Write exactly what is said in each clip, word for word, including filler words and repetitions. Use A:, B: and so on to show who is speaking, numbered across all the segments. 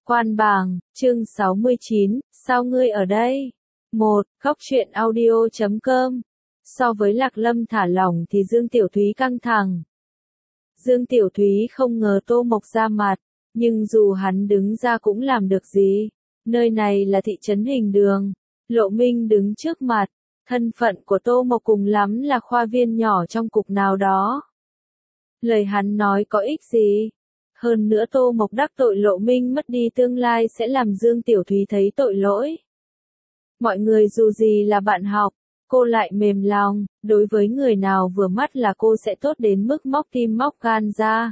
A: Quan bảng, chương sáu mươi chín, sao ngươi ở đây? một. Khóc chuyện audio chấm com. So với Lạc Lâm thả lỏng thì Dương Tiểu Thúy căng thẳng. Dương Tiểu Thúy không ngờ Tô Mộc ra mặt, nhưng dù hắn đứng ra cũng làm được gì. Nơi này là thị trấn Hình Đường, Lộ Minh đứng trước mặt, thân phận của Tô Mộc cùng lắm là khoa viên nhỏ trong cục nào đó. Lời hắn nói có ích gì? Hơn nữa Tô Mộc đắc tội Lộ Minh mất đi tương lai sẽ làm Dương Tiểu Thúy thấy tội lỗi. Mọi người dù gì là bạn học, cô lại mềm lòng, đối với người nào vừa mắt là cô sẽ tốt đến mức móc tim móc gan ra.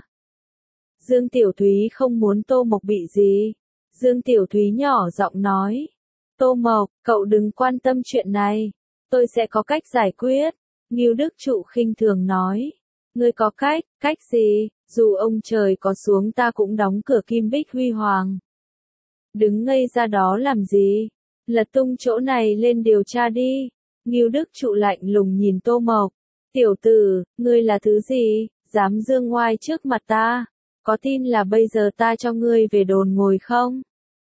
A: Dương Tiểu Thúy không muốn Tô Mộc bị gì. Dương Tiểu Thúy nhỏ giọng nói. Tô Mộc, cậu đừng quan tâm chuyện này. Tôi sẽ có cách giải quyết. Ngưu Đức Trụ khinh thường nói. Ngươi có cách, cách gì? Dù ông trời có xuống ta cũng đóng cửa Kim Bích Huy Hoàng. Đứng ngây ra đó làm gì? Lật tung chỗ này lên điều tra đi. Ngưu Đức Trụ lạnh lùng nhìn Tô Mộc. Tiểu tử, ngươi là thứ gì? Dám dương ngoai trước mặt ta? Có tin là bây giờ ta cho ngươi về đồn ngồi không?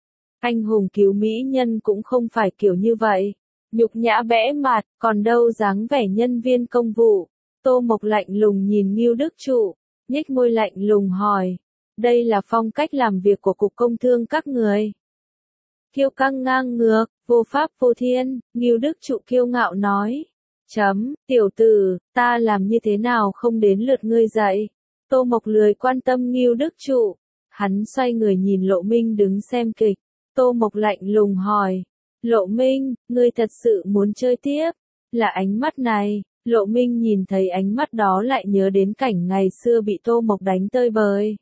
A: Anh hùng cứu mỹ nhân cũng không phải kiểu như vậy. Nhục nhã bẽ mặt, còn đâu dáng vẻ nhân viên công vụ. Tô Mộc lạnh lùng nhìn Ngưu Đức Trụ, nhếch môi lạnh lùng hỏi. Đây là phong cách làm việc của Cục Công Thương các người. Kiêu căng ngang ngược, vô pháp vô thiên, Ngưu Đức Trụ kiêu ngạo nói. Chấm, tiểu tử, ta làm như thế nào không đến lượt ngươi dạy. Tô Mộc lười quan tâm Ngưu Đức Trụ. Hắn xoay người nhìn Lộ Minh đứng xem kịch. Tô Mộc lạnh lùng hỏi. Lộ Minh, ngươi thật sự muốn chơi tiếp? Là ánh mắt này. Lộ Minh nhìn thấy ánh mắt đó lại nhớ đến cảnh ngày xưa bị Tô Mộc đánh tơi bời.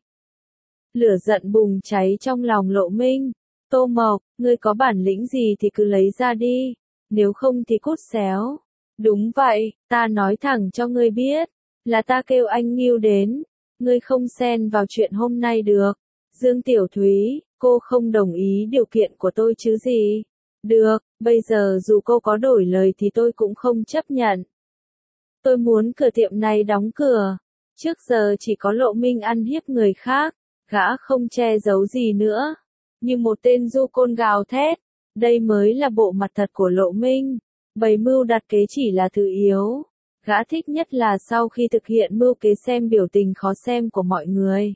A: Lửa giận bùng cháy trong lòng Lộ Minh. Tô Mộc, ngươi có bản lĩnh gì thì cứ lấy ra đi. Nếu không thì cút xéo. Đúng vậy, ta nói thẳng cho ngươi biết. Là ta kêu anh Ngưu đến. Ngươi không xen vào chuyện hôm nay được. Dương Tiểu Thúy, cô không đồng ý điều kiện của tôi chứ gì. Được, bây giờ dù cô có đổi lời thì tôi cũng không chấp nhận. Tôi muốn cửa tiệm này đóng cửa. Trước giờ chỉ có Lộ Minh ăn hiếp người khác. Gã không che giấu gì nữa. Như một tên du côn gào thét. Đây mới là bộ mặt thật của Lộ Minh. Bày mưu đặt kế chỉ là thứ yếu. Gã thích nhất là sau khi thực hiện mưu kế xem biểu tình khó xem của mọi người.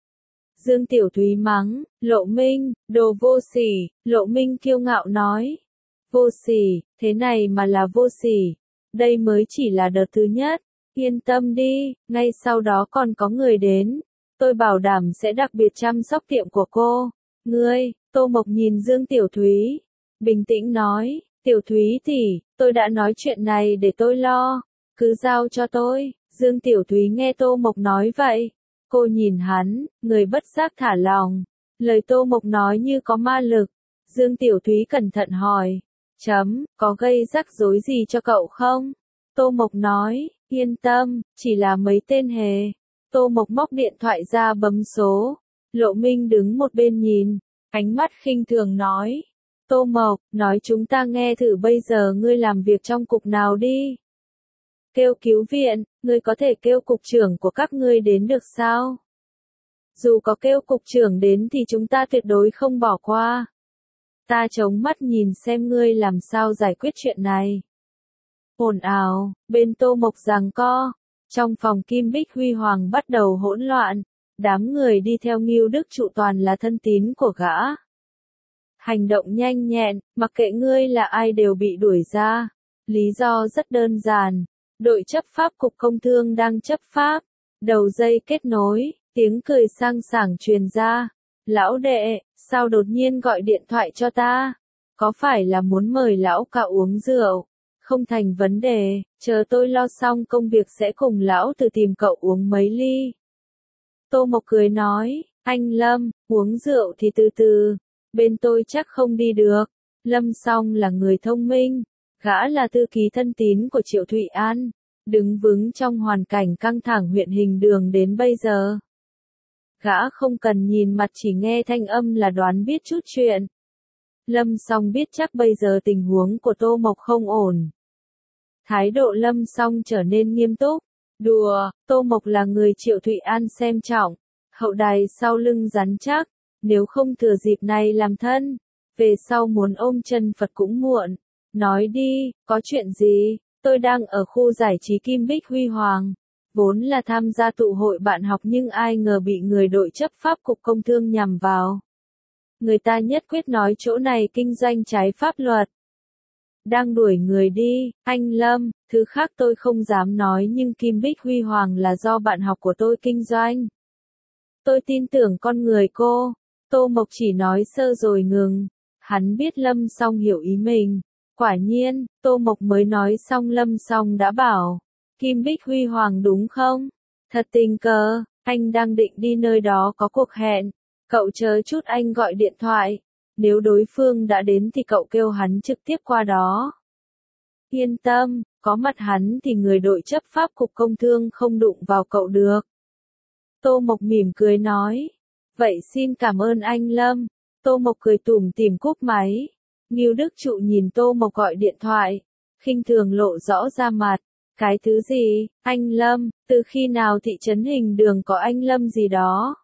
A: Dương Tiểu Thúy mắng, Lộ Minh, đồ vô sỉ, Lộ Minh kiêu ngạo nói. Vô sỉ, thế này mà là vô sỉ. Đây mới chỉ là đợt thứ nhất. Yên tâm đi, ngay sau đó còn có người đến. Tôi bảo đảm sẽ đặc biệt chăm sóc tiệm của cô. Ngươi, Tô Mộc nhìn Dương Tiểu Thúy. Bình tĩnh nói, Tiểu Thúy tỷ, tôi đã nói chuyện này để tôi lo. Cứ giao cho tôi. Dương Tiểu Thúy nghe Tô Mộc nói vậy. Cô nhìn hắn, người bất giác thả lòng. Lời Tô Mộc nói như có ma lực. Dương Tiểu Thúy cẩn thận hỏi. Chấm, có gây rắc rối gì cho cậu không? Tô Mộc nói, yên tâm, chỉ là mấy tên hề. Tô Mộc móc điện thoại ra bấm số. Lộ Minh đứng một bên nhìn, ánh mắt khinh thường nói. Tô Mộc, nói chúng ta nghe thử bây giờ ngươi làm việc trong cục nào đi. Kêu cứu viện, ngươi có thể kêu cục trưởng của các ngươi đến được sao? Dù có kêu cục trưởng đến thì chúng ta tuyệt đối không bỏ qua. Ta chống mắt nhìn xem ngươi làm sao giải quyết chuyện này. Ồn ào, bên Tô Mộc giằng co. Trong phòng Kim Bích Huy Hoàng bắt đầu hỗn loạn. Đám người đi theo Ngưu Đức Trụ toàn là thân tín của gã. Hành động nhanh nhẹn, mặc kệ ngươi là ai đều bị đuổi ra. Lý do rất đơn giản. Đội chấp pháp Cục Công Thương đang chấp pháp. Đầu dây kết nối, tiếng cười sang sảng truyền ra. Lão đệ, sao đột nhiên gọi điện thoại cho ta? Có phải là muốn mời lão cả uống rượu? Không thành vấn đề, chờ tôi lo xong công việc sẽ cùng lão từ tìm cậu uống mấy ly. Tô Mộc cười nói, anh Lâm, uống rượu thì từ từ. Bên tôi chắc không đi được. Lâm Song là người thông minh. Gã là thư ký thân tín của Triệu Thụy An, đứng vững trong hoàn cảnh căng thẳng huyện Hình Đường đến bây giờ. Gã không cần nhìn mặt chỉ nghe thanh âm là đoán biết chút chuyện. Lâm Song biết chắc bây giờ tình huống của Tô Mộc không ổn. Thái độ Lâm Song trở nên nghiêm túc. Đùa, Tô Mộc là người Triệu Thụy An xem trọng, hậu đài sau lưng rắn chắc. nếu không thừa dịp này làm thân, về sau muốn ôm chân Phật cũng muộn. Nói đi, có chuyện gì? Tôi đang ở khu giải trí Kim Bích Huy Hoàng, vốn là tham gia tụ hội bạn học nhưng ai ngờ bị người đội chấp pháp cục công thương nhằm vào. Người ta nhất quyết nói chỗ này kinh doanh trái pháp luật. Đang đuổi người đi, anh Lâm, thứ khác tôi không dám nói nhưng Kim Bích Huy Hoàng là do bạn học của tôi kinh doanh. Tôi tin tưởng con người cô. Tô Mộc chỉ nói sơ rồi ngừng. Hắn biết Lâm Song hiểu ý mình. Quả nhiên, Tô Mộc mới nói xong Lâm Song đã bảo. Kim Bích Huy Hoàng đúng không? Thật tình cờ, anh đang định đi nơi đó có cuộc hẹn. Cậu chờ chút anh gọi điện thoại. Nếu đối phương đã đến thì cậu kêu hắn trực tiếp qua đó. Yên tâm, có mặt hắn thì người đội chấp pháp cục công thương không đụng vào cậu được. Tô Mộc mỉm cười nói. Vậy xin cảm ơn anh Lâm. Tô Mộc cười tủm tỉm cúp máy. Ngưu Đức Trụ nhìn Tô Mộc gọi điện thoại. Khinh thường lộ rõ ra mặt. Cái thứ gì, anh Lâm, từ khi nào thị trấn Hình Đường có anh Lâm gì đó?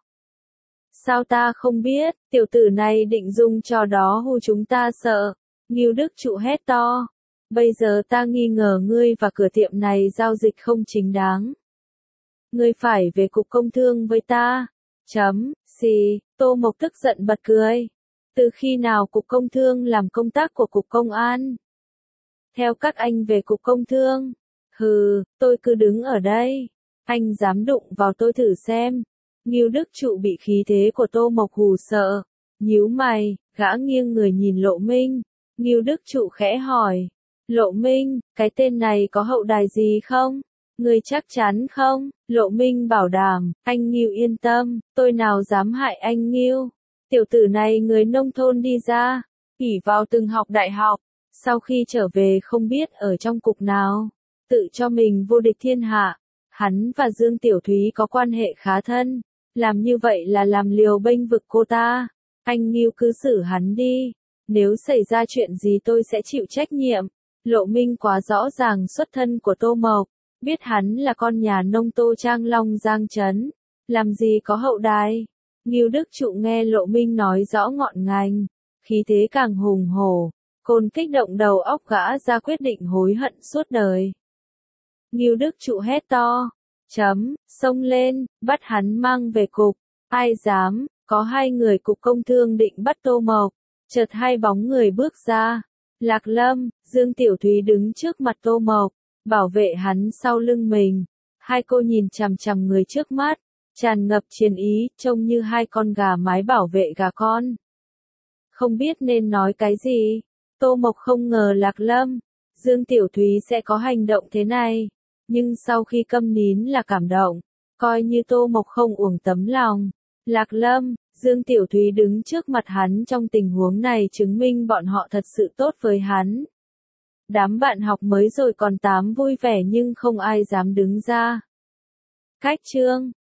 A: Sao ta không biết, tiểu tử này định dùng trò đó hù chúng ta sợ. Ngưu Đức Trụ hét to. Bây giờ ta nghi ngờ ngươi và cửa tiệm này giao dịch không chính đáng. Ngươi phải về cục công thương với ta. Chấm, xì, Tô Mộc tức giận bật cười. Từ khi nào cục công thương làm công tác của cục công an? Theo các anh về cục công thương. Hừ, tôi cứ đứng ở đây. Anh dám đụng vào tôi thử xem. Ngưu Đức Trụ bị khí thế của Tô Mộc hù sợ. Nhíu mày, gã nghiêng người nhìn Lộ Minh. Ngưu Đức Trụ khẽ hỏi. Lộ Minh, cái tên này có hậu đài gì không? Người chắc chắn không? Lộ Minh bảo đảm, anh Ngưu yên tâm, tôi nào dám hại anh Ngưu. Tiểu tử này người nông thôn đi ra, ỷ vào từng học đại học, sau khi trở về không biết ở trong cục nào, tự cho mình vô địch thiên hạ. Hắn và Dương Tiểu Thúy có quan hệ khá thân, làm như vậy là làm liều bênh vực cô ta. Anh Ngưu cứ xử hắn đi, nếu xảy ra chuyện gì tôi sẽ chịu trách nhiệm. Lộ Minh quá rõ ràng xuất thân của Tô Mộc, biết hắn là con nhà nông Tô Trang Long Giang Trấn, làm gì có hậu đài. Ngưu Đức Trụ nghe Lộ Minh nói rõ ngọn ngành, khí thế càng hùng hổ, côn kích động đầu óc gã ra quyết định hối hận suốt đời. Ngưu Đức Trụ hét to, chấm, xông lên, bắt hắn mang về cục, ai dám, có hai người cục công thương định bắt Tô Mộc, chợt hai bóng người bước ra. Lạc Lâm, Dương Tiểu Thúy đứng trước mặt Tô Mộc, bảo vệ hắn sau lưng mình. Hai cô nhìn chằm chằm người trước mắt, tràn ngập chiến ý, trông như hai con gà mái bảo vệ gà con. Không biết nên nói cái gì, Tô Mộc không ngờ Lạc Lâm, Dương Tiểu Thúy sẽ có hành động thế này, nhưng sau khi câm nín là cảm động, coi như Tô Mộc không uổng tấm lòng. Lạc Lâm, Dương Tiểu Thúy đứng trước mặt hắn trong tình huống này chứng minh bọn họ thật sự tốt với hắn. Đám bạn học mới rồi còn tám vui vẻ nhưng không ai dám đứng ra. Cách chương